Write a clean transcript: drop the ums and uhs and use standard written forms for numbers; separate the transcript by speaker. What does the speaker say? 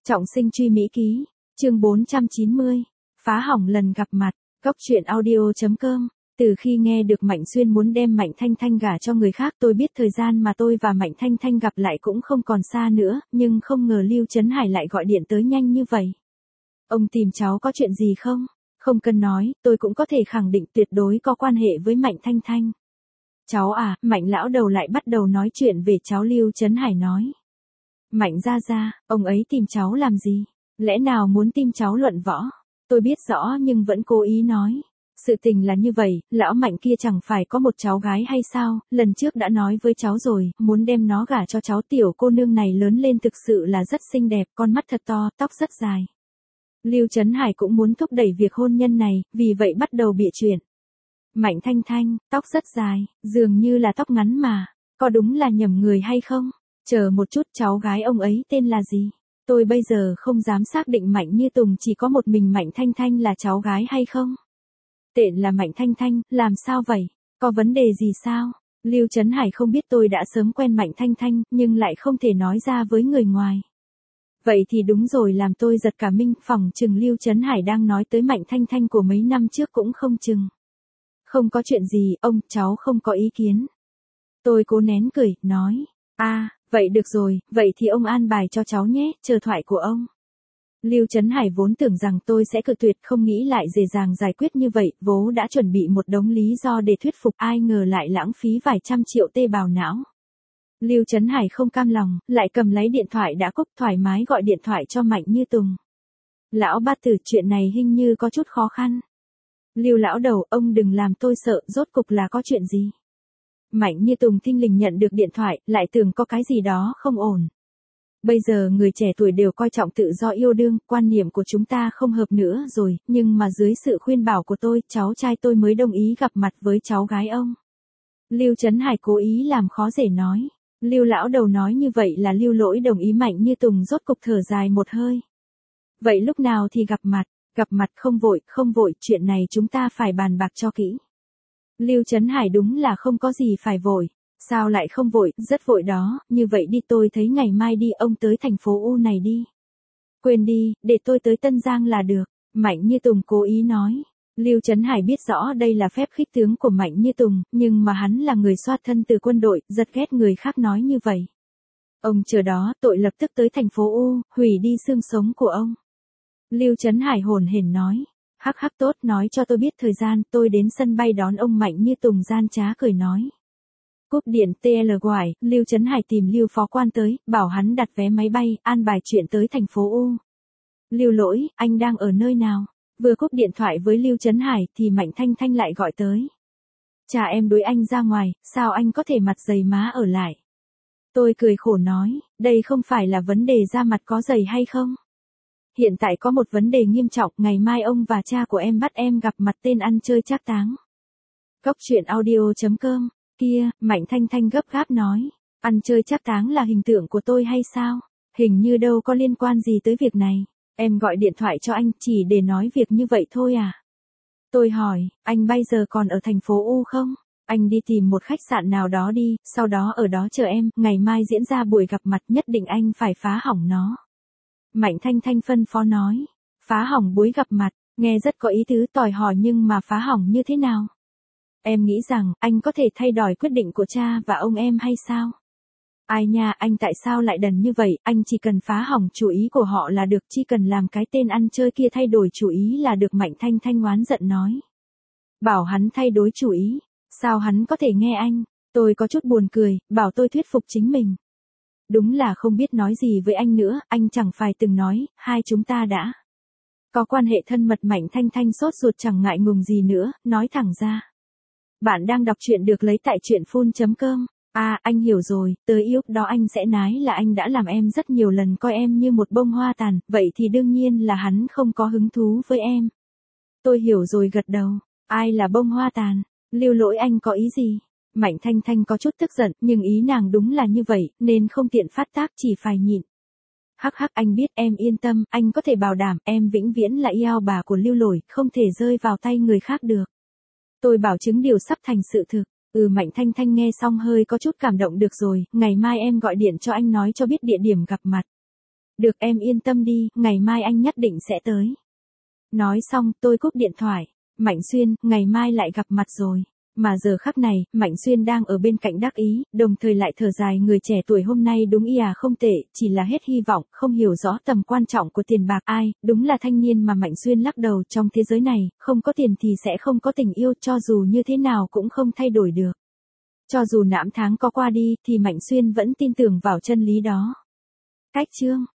Speaker 1: Trọng sinh truy Mỹ ký, chương 490, phá hỏng lần gặp mặt, Cốc truyện audio.com. Từ khi nghe được Mạnh Xuyên muốn đem Mạnh Thanh Thanh gả cho người khác, tôi biết thời gian mà tôi và Mạnh Thanh Thanh gặp lại cũng không còn xa nữa, nhưng không ngờ Lưu Trấn Hải lại gọi điện tới nhanh như vậy. Ông tìm cháu có chuyện gì không? Không cần nói, tôi cũng có thể khẳng định tuyệt đối có quan hệ với Mạnh Thanh Thanh. Cháu à, Mạnh lão đầu lại bắt đầu nói chuyện về cháu. Lưu Trấn Hải nói. Mạnh gia gia, ông ấy tìm cháu làm gì? Lẽ nào muốn tìm cháu luận võ? Tôi biết rõ nhưng vẫn cố ý nói. Sự tình là như vậy, lão Mạnh kia chẳng phải có một cháu gái hay sao, lần trước đã nói với cháu rồi, muốn đem nó gả cho cháu. Tiểu cô nương này lớn lên thực sự là rất xinh đẹp, con mắt thật to, tóc rất dài. Lưu Trấn Hải cũng muốn thúc đẩy việc hôn nhân này, vì vậy bắt đầu bịa chuyện. Mạnh Thanh Thanh, tóc rất dài, dường như là tóc ngắn mà, có đúng là nhầm người hay không? Chờ một chút, cháu gái ông ấy tên là gì? Tôi bây giờ không dám xác định Mạnh Như Tùng chỉ có một mình Mạnh Thanh Thanh là cháu gái hay không? Tên là Mạnh Thanh Thanh, làm sao vậy? Có vấn đề gì sao? Lưu Trấn Hải không biết tôi đã sớm quen Mạnh Thanh Thanh, nhưng lại không thể nói ra với người ngoài. Vậy thì đúng rồi, làm tôi giật cả mình, phỏng chừng Lưu Trấn Hải đang nói tới Mạnh Thanh Thanh của mấy năm trước cũng không chừng. Không có chuyện gì, ông, cháu không có ý kiến. Tôi cố nén cười, nói. Vậy được rồi, vậy thì ông an bài cho cháu nhé, chờ thoại của ông. Lưu Trấn Hải vốn tưởng rằng tôi sẽ cự tuyệt, không nghĩ lại dễ dàng giải quyết như vậy, vốn đã chuẩn bị một đống lý do để thuyết phục, ai ngờ lại lãng phí vài trăm triệu tê bào não. Lưu Trấn Hải không cam lòng, lại cầm lấy điện thoại đã cúp, thoải mái gọi điện thoại cho Mạnh Như Tùng. Lão ba tử, chuyện này hình như có chút khó khăn. Lưu lão đầu, ông đừng làm tôi sợ, rốt cục là có chuyện gì? Mạnh Như Tùng thinh lình nhận được điện thoại, lại tưởng có cái gì đó không ổn. Bây giờ người trẻ tuổi đều coi trọng tự do yêu đương, quan niệm của chúng ta không hợp nữa rồi, nhưng mà dưới sự khuyên bảo của tôi, cháu trai tôi mới đồng ý gặp mặt với cháu gái ông. Lưu Trấn Hải cố ý làm khó dễ nói. Lưu lão đầu nói như vậy là Lưu lỗi đồng ý. Mạnh Như Tùng rốt cục thở dài một hơi. Vậy lúc nào thì gặp mặt? Gặp mặt không vội, chuyện này chúng ta phải bàn bạc cho kỹ. Lưu Trấn Hải đúng là không có gì phải vội. Sao lại không vội, rất vội đó, như vậy đi, tôi thấy ngày mai đi, ông tới thành phố U này đi. Quên đi, để tôi tới Tân Giang là được, Mạnh Như Tùng cố ý nói. Lưu Trấn Hải biết rõ đây là phép khích tướng của Mạnh Như Tùng, nhưng mà hắn là người xuất thân từ quân đội, rất ghét người khác nói như vậy. Ông chờ đó, tôi lập tức tới thành phố U, hủy đi xương sống của ông. Lưu Trấn Hải hồn hển nói. Hắc tốt, nói cho tôi biết thời gian, tôi đến sân bay đón ông. Mạnh Như Tùng gian trá cười nói. Cúp điện TL Goải, Lưu Trấn Hải tìm Lưu phó quan tới, bảo hắn đặt vé máy bay, an bài chuyện tới thành phố U. Lưu lỗi, anh đang ở nơi nào? Vừa cúp điện thoại với Lưu Trấn Hải thì Mạnh Thanh Thanh lại gọi tới. Cha em đuổi anh ra ngoài, sao anh có thể mặt dày má ở lại? Tôi cười khổ nói, đây không phải là vấn đề da mặt có dày hay không? Hiện tại có một vấn đề nghiêm trọng, ngày mai ông và cha của em bắt em gặp mặt tên ăn chơi trác táng. Cốc truyện audio.com. Kia, Mạnh Thanh Thanh gấp gáp nói, ăn chơi trác táng là hình tượng của tôi hay sao? Hình như đâu có liên quan gì tới việc này. Em gọi điện thoại cho anh chỉ để nói việc như vậy thôi à? Tôi hỏi, anh bây giờ còn ở thành phố U không? Anh đi tìm một khách sạn nào đó đi, sau đó ở đó chờ em, ngày mai diễn ra buổi gặp mặt, nhất định anh phải phá hỏng nó. Mạnh Thanh Thanh phân phó nói, phá hỏng buổi gặp mặt, nghe rất có ý tứ, tò hỏi nhưng mà phá hỏng như thế nào? Em nghĩ rằng, anh có thể thay đổi quyết định của cha và ông em hay sao? Ai nha, anh tại sao lại đần như vậy, anh chỉ cần phá hỏng chủ ý của họ là được, chỉ cần làm cái tên ăn chơi kia thay đổi chủ ý là được. Mạnh Thanh Thanh oán giận nói. Bảo hắn thay đổi chủ ý, sao hắn có thể nghe anh? Tôi có chút buồn cười, bảo tôi thuyết phục chính mình. Đúng là không biết nói gì với anh nữa, anh chẳng phải từng nói, hai chúng ta đã có quan hệ thân mật. Mạnh Thanh Thanh sốt ruột chẳng ngại ngùng gì nữa, nói thẳng ra. Bạn đang đọc truyện được lấy tại truyện.com. Anh hiểu rồi, tới lúc đó anh sẽ nói là anh đã làm em rất nhiều lần, coi em như một bông hoa tàn, vậy thì đương nhiên là hắn không có hứng thú với em. Tôi hiểu rồi, gật đầu. Ai là bông hoa tàn? Lưu lỗi, anh có ý gì? Mạnh Thanh Thanh có chút tức giận, nhưng ý nàng đúng là như vậy, nên không tiện phát tác, chỉ phải nhịn. Hắc, anh biết, em yên tâm, anh có thể bảo đảm, em vĩnh viễn là yêu bà của Lưu lỗi, không thể rơi vào tay người khác được. Tôi bảo chứng điều sắp thành sự thực. Mạnh Thanh Thanh nghe xong hơi có chút cảm động. Được rồi, ngày mai em gọi điện cho anh nói cho biết địa điểm gặp mặt. Được em yên tâm đi, ngày mai anh nhất định sẽ tới. Nói xong, tôi cúp điện thoại. Mạnh Xuyên, ngày mai lại gặp mặt rồi. Mà giờ khắc này, Mạnh Xuyên đang ở bên cạnh đắc ý, đồng thời lại thở dài người trẻ tuổi hôm nay đúng không tệ, chỉ là hết hy vọng, không hiểu rõ tầm quan trọng của tiền bạc ai, đúng là thanh niên mà Mạnh Xuyên lắc đầu trong thế giới này, không có tiền thì sẽ không có tình yêu, cho dù như thế nào cũng không thay đổi được. Cho dù năm tháng có qua đi, thì Mạnh Xuyên vẫn tin tưởng vào chân lý đó. Cách chương